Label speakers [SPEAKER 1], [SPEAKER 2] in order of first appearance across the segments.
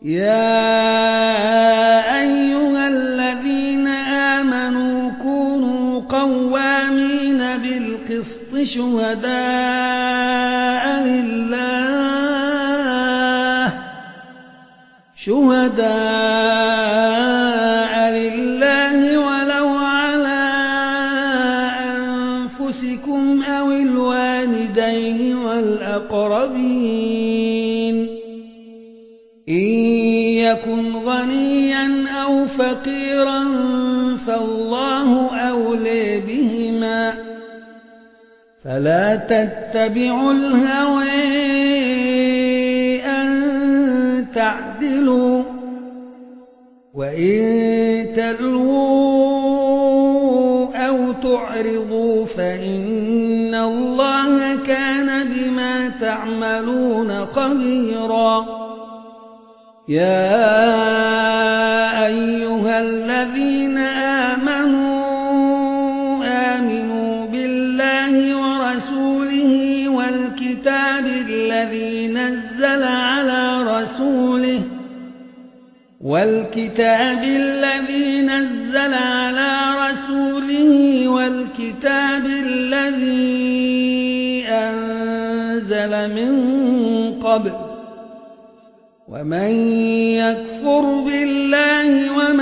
[SPEAKER 1] يا أيها الذين آمنوا كونوا قوامين بالقسط شهداء لله ولو على أنفسكم أو الوالدين والأقربين إن يكن غنيا أو فقيرا فالله أولى بهما فلا تتبعوا الهوى أن تعدلوا وإن تلووا أو تعرضوا فإن الله كان بما تعملون خبيرا يا أيها الذين آمنوا بالله ورسوله والكتاب الذي نزل على رسوله والكتاب الذي أنزل من قبل ومن يكفر بالله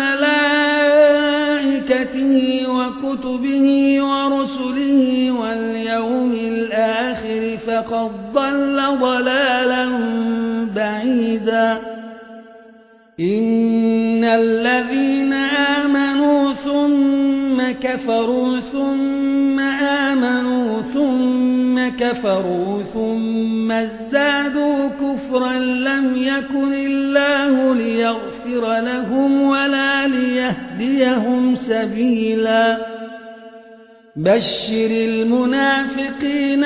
[SPEAKER 1] وملائكته وكتبه ورسله واليوم الآخر فقد ضل ضلالا بعيدا إن الذين آمنوا ثم كفروا ثم آمنوا ثم كفروا ثم ازدادوا كفرا لم يكن الله ليغفر لهم ولا ليهديهم سبيلا بشر المنافقين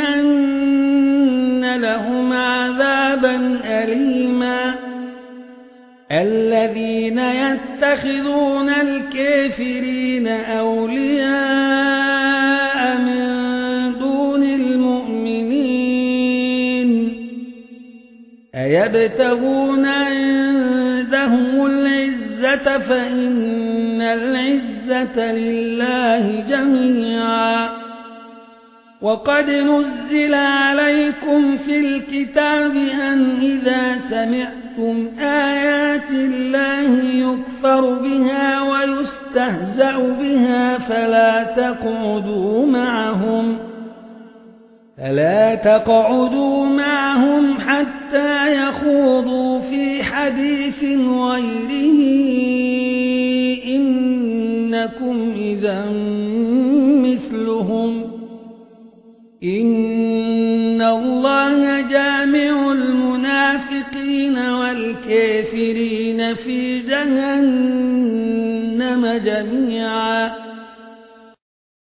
[SPEAKER 1] بأن لهم عذابا أليما الذين يتخذون الكافرين أولياء من دون المؤمنين أيبتغون عندهم العزة فإن العزة لله جميعا وقد نزل عليكم في الكتاب أن إذا سمعتم آيات الله يكفر بها ويستهزأ بها فلا تقعدوا معهم حتى يخوضوا في حديث غيره إنكم إذا مثلهم إن الله جامع المنافقين والكافرين في جهنم جميعا